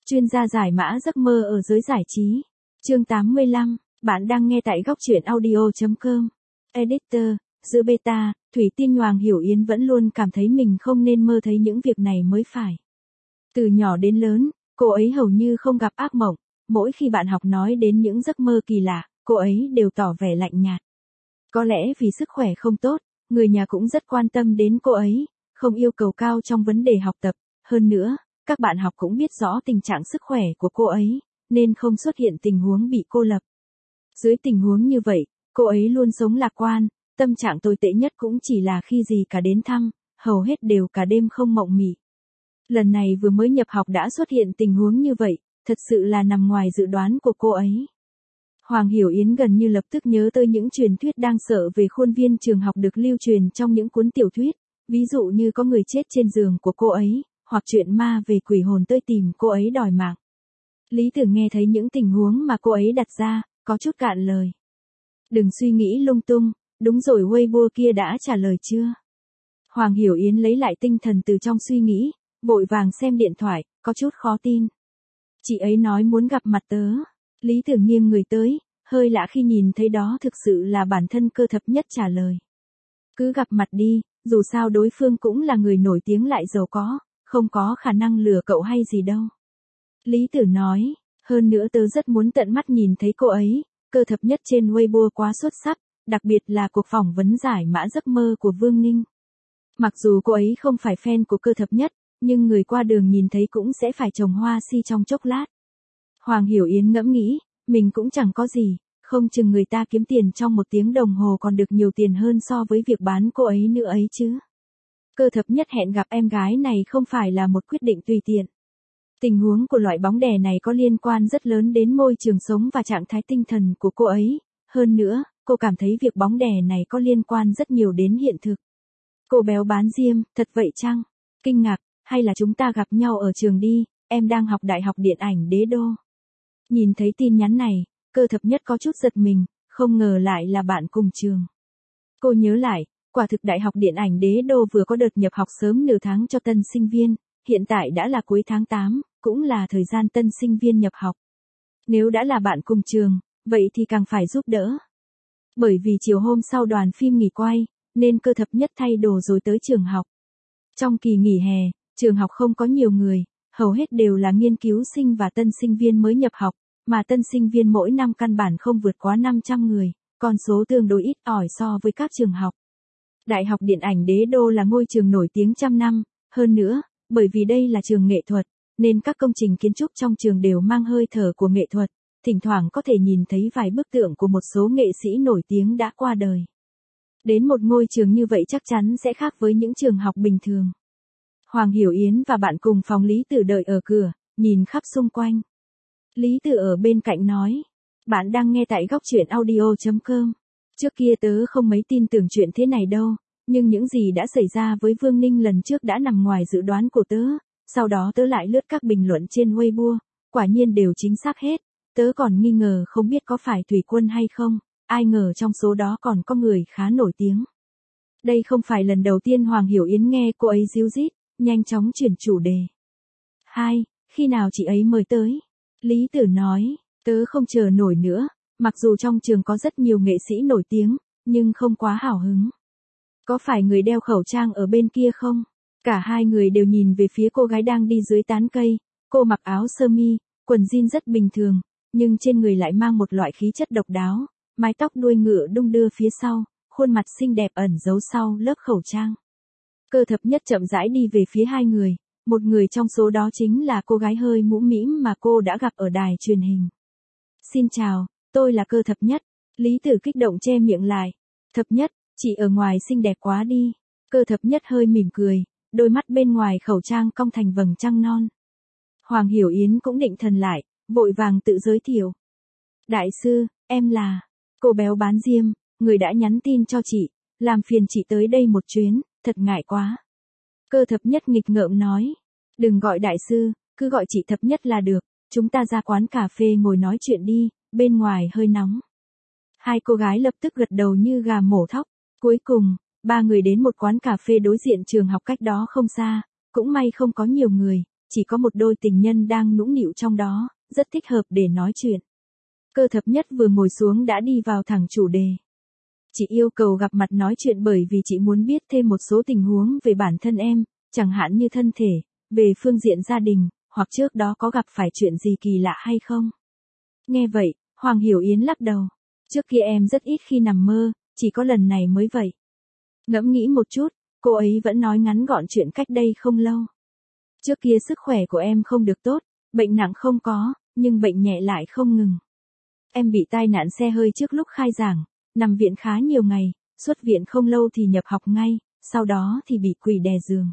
Chuyên gia giải mã giấc mơ ở giới giải trí. Chương 85, bạn đang nghe tại góc truyện audio.com. Editor, giữa beta, Thủy Tiên Hoàng Hiểu Yến vẫn luôn cảm thấy mình không nên mơ thấy những việc này mới phải. Từ nhỏ đến lớn, cô ấy hầu như không gặp ác mộng, mỗi khi bạn học nói đến những giấc mơ kỳ lạ, cô ấy đều tỏ vẻ lạnh nhạt. Có lẽ vì sức khỏe không tốt, người nhà cũng rất quan tâm đến cô ấy, không yêu cầu cao trong vấn đề học tập, hơn nữa, các bạn học cũng biết rõ tình trạng sức khỏe của cô ấy, nên không xuất hiện tình huống bị cô lập. Dưới tình huống như vậy, cô ấy luôn sống lạc quan, tâm trạng tồi tệ nhất cũng chỉ là khi gì cả đến thăm, hầu hết đều cả đêm không mộng mị. Lần này vừa mới nhập học đã xuất hiện tình huống như vậy, thật sự là nằm ngoài dự đoán của cô ấy. Hoàng Hiểu Yến gần như lập tức nhớ tới những truyền thuyết đáng sợ về khuôn viên trường học được lưu truyền trong những cuốn tiểu thuyết, ví dụ như có người chết trên giường của cô ấy, hoặc chuyện ma về quỷ hồn tới tìm cô ấy đòi mạng. Lý Tử nghe thấy những tình huống mà cô ấy đặt ra, có chút cạn lời. Đừng suy nghĩ lung tung, đúng rồi, Weibo kia đã trả lời chưa? Hoàng Hiểu Yến lấy lại tinh thần từ trong suy nghĩ, vội vàng xem điện thoại, có chút khó tin. Chị ấy nói muốn gặp mặt tớ. Lý Tử nghiêng người tới, hơi lạ khi nhìn thấy đó thực sự là bản thân Cơ Thập Nhất trả lời. Cứ gặp mặt đi, dù sao đối phương cũng là người nổi tiếng lại giàu có, không có khả năng lừa cậu hay gì đâu. Lý Tử nói, hơn nữa tớ rất muốn tận mắt nhìn thấy cô ấy, Cơ Thập Nhất trên Weibo quá xuất sắc, đặc biệt là cuộc phỏng vấn giải mã giấc mơ của Vương Ninh. Mặc dù cô ấy không phải fan của Cơ Thập Nhất, nhưng người qua đường nhìn thấy cũng sẽ phải trồng hoa si trong chốc lát. Hoàng Hiểu Yến ngẫm nghĩ, mình cũng chẳng có gì, không chừng người ta kiếm tiền trong 1 tiếng đồng hồ còn được nhiều tiền hơn so với việc bán cô ấy nữa ấy chứ. Cơ Thập Nhất hẹn gặp em gái này không phải là một quyết định tùy tiện. Tình huống của loại bóng đè này có liên quan rất lớn đến môi trường sống và trạng thái tinh thần của cô ấy, hơn nữa, cô cảm thấy việc bóng đè này có liên quan rất nhiều đến hiện thực. Cô béo bán diêm, thật vậy chăng? Kinh ngạc, hay là chúng ta gặp nhau ở trường đi, em đang học Đại học Điện ảnh Đế Đô. Nhìn thấy tin nhắn này, Cơ Thập Nhất có chút giật mình, không ngờ lại là bạn cùng trường. Cô nhớ lại, quả thực Đại học Điện ảnh Đế Đô vừa có đợt nhập học sớm nửa tháng cho tân sinh viên, hiện tại đã là cuối tháng 8, cũng là thời gian tân sinh viên nhập học. Nếu đã là bạn cùng trường, vậy thì càng phải giúp đỡ. Bởi vì chiều hôm sau đoàn phim nghỉ quay, nên Cơ Thập Nhất thay đồ rồi tới trường học. Trong kỳ nghỉ hè, trường học không có nhiều người, hầu hết đều là nghiên cứu sinh và tân sinh viên mới nhập học, mà tân sinh viên mỗi năm căn bản không vượt quá 500 người, con số tương đối ít ỏi so với các trường học. Đại học Điện ảnh Đế Đô là ngôi trường nổi tiếng trăm năm, hơn nữa, bởi vì đây là trường nghệ thuật, nên các công trình kiến trúc trong trường đều mang hơi thở của nghệ thuật, thỉnh thoảng có thể nhìn thấy vài bức tượng của một số nghệ sĩ nổi tiếng đã qua đời. Đến một ngôi trường như vậy chắc chắn sẽ khác với những trường học bình thường. Hoàng Hiểu Yến và bạn cùng phòng Lý Tử đợi ở cửa, nhìn khắp xung quanh. Lý Tử ở bên cạnh nói, bạn đang nghe tại góc truyện audio.com. Trước kia tớ không mấy tin tưởng chuyện thế này đâu, nhưng những gì đã xảy ra với Vương Ninh lần trước đã nằm ngoài dự đoán của tớ, sau đó tớ lại lướt các bình luận trên Weibo, quả nhiên đều chính xác hết, tớ còn nghi ngờ không biết có phải Thủy Quân hay không, ai ngờ trong số đó còn có người khá nổi tiếng. Đây không phải lần đầu tiên Hoàng Hiểu Yến nghe cô ấy díu dít, nhanh chóng chuyển chủ đề. Khi nào chị ấy mời tới? Lý Tử nói, tớ không chờ nổi nữa, mặc dù trong trường có rất nhiều nghệ sĩ nổi tiếng, nhưng không quá hào hứng. Có phải người đeo khẩu trang ở bên kia không? Cả hai người đều nhìn về phía cô gái đang đi dưới tán cây, cô mặc áo sơ mi, quần jean rất bình thường, nhưng trên người lại mang một loại khí chất độc đáo, mái tóc đuôi ngựa đung đưa phía sau, khuôn mặt xinh đẹp ẩn giấu sau lớp khẩu trang. Cơ Thập Nhất chậm rãi đi về phía hai người, một người trong số đó chính là cô gái hơi mũm mĩm mà cô đã gặp ở đài truyền hình. Xin chào, tôi là Cơ Thập Nhất. Lý Tử kích động che miệng lại. Thập Nhất, chị ở ngoài xinh đẹp quá đi. Cơ Thập Nhất hơi mỉm cười, đôi mắt bên ngoài khẩu trang cong thành vầng trăng non. Hoàng Hiểu Yến cũng định thần lại, vội vàng tự giới thiệu. Đại sư, em là cô béo bán diêm, người đã nhắn tin cho chị, làm phiền chị tới đây một chuyến, thật ngại quá. Cơ Thập Nhất nghịch ngợm nói, đừng gọi đại sư, cứ gọi chị Thập Nhất là được, chúng ta ra quán cà phê ngồi nói chuyện đi, bên ngoài hơi nóng. Hai cô gái lập tức gật đầu như gà mổ thóc, cuối cùng, ba người đến một quán cà phê đối diện trường học cách đó không xa, cũng may không có nhiều người, chỉ có một đôi tình nhân đang nũng nịu trong đó, rất thích hợp để nói chuyện. Cơ thập nhất vừa ngồi xuống đã đi vào thẳng chủ đề. Chị yêu cầu gặp mặt nói chuyện bởi vì chị muốn biết thêm một số tình huống về bản thân em, chẳng hạn như thân thể, về phương diện gia đình, hoặc trước đó có gặp phải chuyện gì kỳ lạ hay không. Nghe vậy, Hoàng Hiểu Yến lắc đầu. Trước kia em rất ít khi nằm mơ, chỉ có lần này mới vậy. Ngẫm nghĩ một chút, cô ấy vẫn nói ngắn gọn chuyện cách đây không lâu. Trước kia sức khỏe của em không được tốt, bệnh nặng không có, nhưng bệnh nhẹ lại không ngừng. Em bị tai nạn xe hơi trước lúc khai giảng, nằm viện khá nhiều ngày, xuất viện không lâu thì nhập học ngay, sau đó thì bị quỷ đè giường.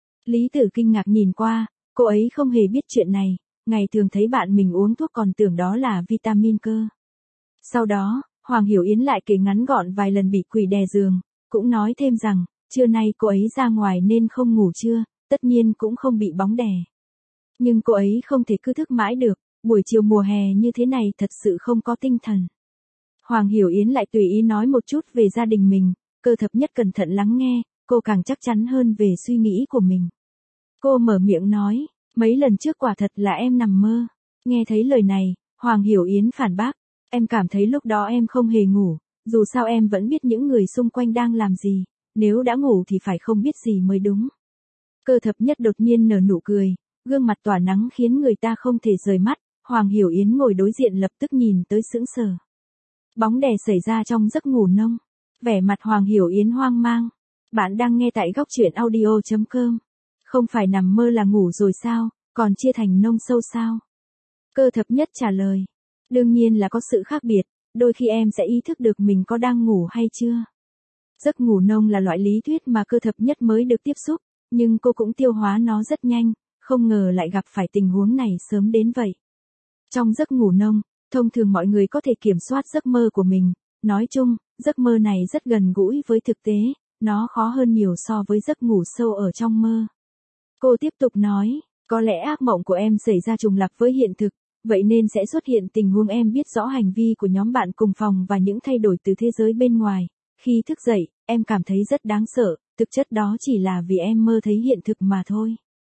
Lý Tử kinh ngạc nhìn qua, cô ấy không hề biết chuyện này, ngày thường thấy bạn mình uống thuốc còn tưởng đó là vitamin cơ. Sau đó, Hoàng Hiểu Yến lại kể ngắn gọn vài lần bị quỷ đè giường, cũng nói thêm rằng, trưa nay cô ấy ra ngoài nên không ngủ trưa, tất nhiên cũng không bị bóng đè. Nhưng cô ấy không thể cứ thức mãi được, buổi chiều mùa hè như thế này thật sự không có tinh thần. Hoàng Hiểu Yến lại tùy ý nói một chút về gia đình mình, Cơ thập nhất cẩn thận lắng nghe, cô càng chắc chắn hơn về suy nghĩ của mình. Cô mở miệng nói, mấy lần trước quả thật là em nằm mơ. Nghe thấy lời này, Hoàng Hiểu Yến phản bác, em cảm thấy lúc đó em không hề ngủ, dù sao em vẫn biết những người xung quanh đang làm gì, nếu đã ngủ thì phải không biết gì mới đúng. Cơ thập nhất đột nhiên nở nụ cười, gương mặt tỏa nắng khiến người ta không thể rời mắt, Hoàng Hiểu Yến ngồi đối diện lập tức nhìn tới sững sờ. Bóng đè xảy ra trong giấc ngủ nông. Vẻ mặt Hoàng Hiểu Yến hoang mang. Bạn đang nghe tại góc truyện audio.com. Không phải nằm mơ là ngủ rồi sao, còn chia thành nông sâu sao? Cơ thập nhất trả lời. Đương nhiên là có sự khác biệt, đôi khi em sẽ ý thức được mình có đang ngủ hay chưa. Giấc ngủ nông là loại lý thuyết mà cơ thập nhất mới được tiếp xúc, nhưng cô cũng tiêu hóa nó rất nhanh, không ngờ lại gặp phải tình huống này sớm đến vậy. Trong giấc ngủ nông, thông thường mọi người có thể kiểm soát giấc mơ của mình, nói chung, giấc mơ này rất gần gũi với thực tế, nó khó hơn nhiều so với giấc ngủ sâu ở trong mơ. Cô tiếp tục nói, có lẽ ác mộng của em xảy ra trùng lặp với hiện thực, vậy nên sẽ xuất hiện tình huống em biết rõ hành vi của nhóm bạn cùng phòng và những thay đổi từ thế giới bên ngoài. Khi thức dậy, em cảm thấy rất đáng sợ, thực chất đó chỉ là vì em mơ thấy hiện thực mà thôi.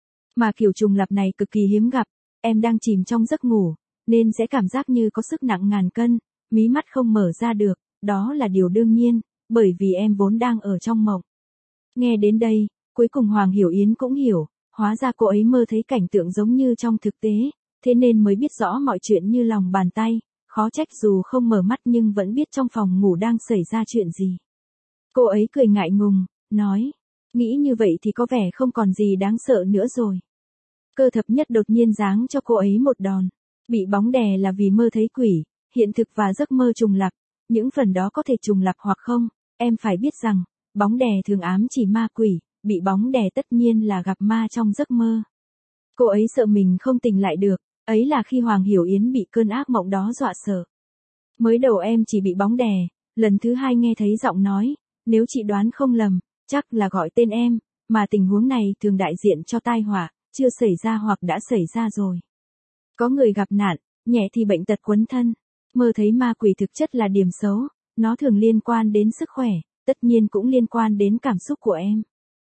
Mà kiểu trùng lặp này cực kỳ hiếm gặp, em đang chìm trong giấc ngủ, nên sẽ cảm giác như có sức nặng ngàn cân, mí mắt không mở ra được, đó là điều đương nhiên, bởi vì em vốn đang ở trong mộng. Nghe đến đây, cuối cùng Hoàng Hiểu Yến cũng hiểu, hóa ra cô ấy mơ thấy cảnh tượng giống như trong thực tế, thế nên mới biết rõ mọi chuyện như lòng bàn tay, khó trách dù không mở mắt nhưng vẫn biết trong phòng ngủ đang xảy ra chuyện gì. Cô ấy cười ngại ngùng, nói, nghĩ như vậy thì có vẻ không còn gì đáng sợ nữa rồi. Cơ thập nhất đột nhiên giáng cho cô ấy một đòn. Bị bóng đè là vì mơ thấy quỷ, hiện thực và giấc mơ trùng lặp, những phần đó có thể trùng lặp hoặc không, em phải biết rằng, bóng đè thường ám chỉ ma quỷ, bị bóng đè tất nhiên là gặp ma trong giấc mơ. Cô ấy sợ mình không tỉnh lại được, ấy là khi Hoàng Hiểu Yến bị cơn ác mộng đó dọa sợ. Mới đầu em chỉ bị bóng đè, lần thứ hai nghe thấy giọng nói, nếu chị đoán không lầm, chắc là gọi tên em, mà tình huống này thường đại diện cho tai họa, chưa xảy ra hoặc đã xảy ra rồi. Có người gặp nạn, nhẹ thì bệnh tật quấn thân, mơ thấy ma quỷ thực chất là điểm xấu, nó thường liên quan đến sức khỏe, tất nhiên cũng liên quan đến cảm xúc của em.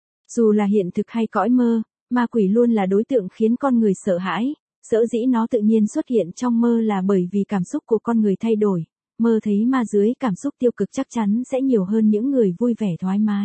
Dù là hiện thực hay cõi mơ, ma quỷ luôn là đối tượng khiến con người sợ hãi, sở dĩ nó tự nhiên xuất hiện trong mơ là bởi vì cảm xúc của con người thay đổi, mơ thấy ma dưới cảm xúc tiêu cực chắc chắn sẽ nhiều hơn những người vui vẻ thoải mái.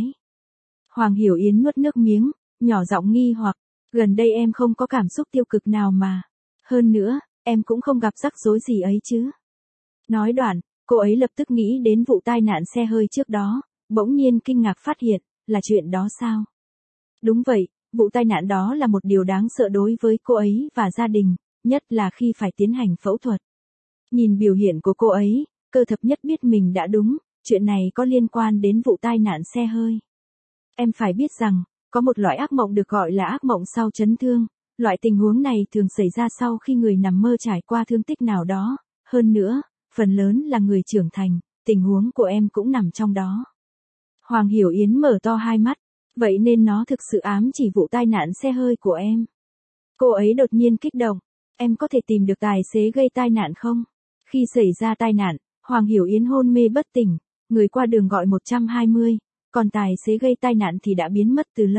Hoàng Hiểu Yến nuốt nước miếng, nhỏ giọng nghi hoặc, gần đây em không có cảm xúc tiêu cực nào mà. Hơn nữa, em cũng không gặp rắc rối gì ấy chứ. Nói đoạn, cô ấy lập tức nghĩ đến vụ tai nạn xe hơi trước đó, bỗng nhiên kinh ngạc phát hiện, là chuyện đó sao? Đúng vậy, vụ tai nạn đó là một điều đáng sợ đối với cô ấy và gia đình, nhất là khi phải tiến hành phẫu thuật. Nhìn biểu hiện của cô ấy, cơ thập nhất biết mình đã đúng, chuyện này có liên quan đến vụ tai nạn xe hơi. Em phải biết rằng, có một loại ác mộng được gọi là ác mộng sau chấn thương. Loại tình huống này thường xảy ra sau khi người nằm mơ trải qua thương tích nào đó, hơn nữa, phần lớn là người trưởng thành, tình huống của em cũng nằm trong đó. Hoàng Hiểu Yến mở to hai mắt, vậy nên nó thực sự ám chỉ vụ tai nạn xe hơi của em. Cô ấy đột nhiên kích động, em có thể tìm được tài xế gây tai nạn không? Khi xảy ra tai nạn, Hoàng Hiểu Yến hôn mê bất tỉnh, người qua đường gọi 120, còn tài xế gây tai nạn thì đã biến mất từ lâu.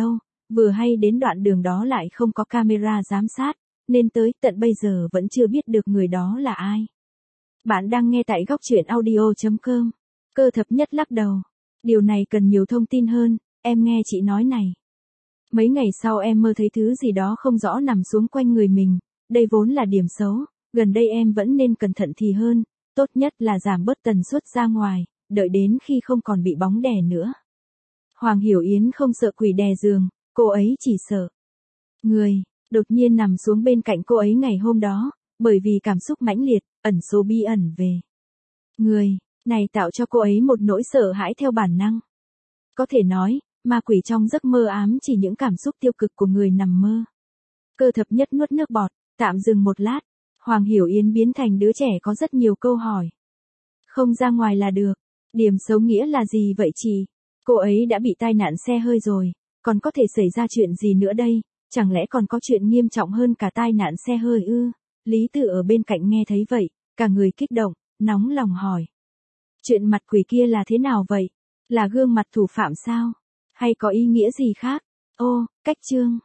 vừa hay đến đoạn đường đó lại không có camera giám sát, nên tới tận bây giờ vẫn chưa biết được người đó là ai. Bạn đang nghe tại góc truyện audio.com. Cơ thập nhất lắc đầu. Điều này cần nhiều thông tin hơn, em nghe chị nói này. Mấy ngày sau em mơ thấy thứ gì đó không rõ nằm xuống quanh người mình, đây vốn là điểm xấu, gần đây em vẫn nên cẩn thận thì hơn, tốt nhất là giảm bớt tần suất ra ngoài, đợi đến khi không còn bị bóng đè nữa. Hoàng Hiểu Yến không sợ quỷ đè giường, cô ấy chỉ sợ người đột nhiên nằm xuống bên cạnh cô ấy ngày hôm đó, bởi vì cảm xúc mãnh liệt, ẩn số bí ẩn về người này tạo cho cô ấy một nỗi sợ hãi theo bản năng. Có thể nói, ma quỷ trong giấc mơ ám chỉ những cảm xúc tiêu cực của người nằm mơ. Cơ thập nhất nuốt nước bọt, tạm dừng một lát. Hoàng Hiểu Yến biến thành đứa trẻ có rất nhiều câu hỏi. Không ra ngoài là được. Điểm xấu nghĩa là gì vậy chị? Cô ấy đã bị tai nạn xe hơi rồi, còn có thể xảy ra chuyện gì nữa đây? Chẳng lẽ còn có chuyện nghiêm trọng hơn cả tai nạn xe hơi ư? Lý Tử ở bên cạnh nghe thấy vậy, cả người kích động, nóng lòng hỏi. Chuyện mặt quỷ kia là thế nào vậy? Là gương mặt thủ phạm sao? Hay có ý nghĩa gì khác? Ô, cách chương.